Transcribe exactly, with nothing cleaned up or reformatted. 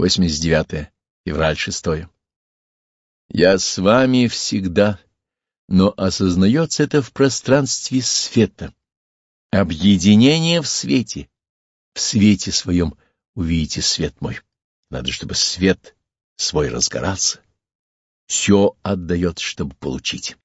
восемьдесят девятое. Февраль шестое. Я с вами всегда, но осознается это в пространстве света. Объединение в свете. В свете своем увидите свет мой. Надо, чтобы свет свой разгорался. Все отдает, чтобы получить.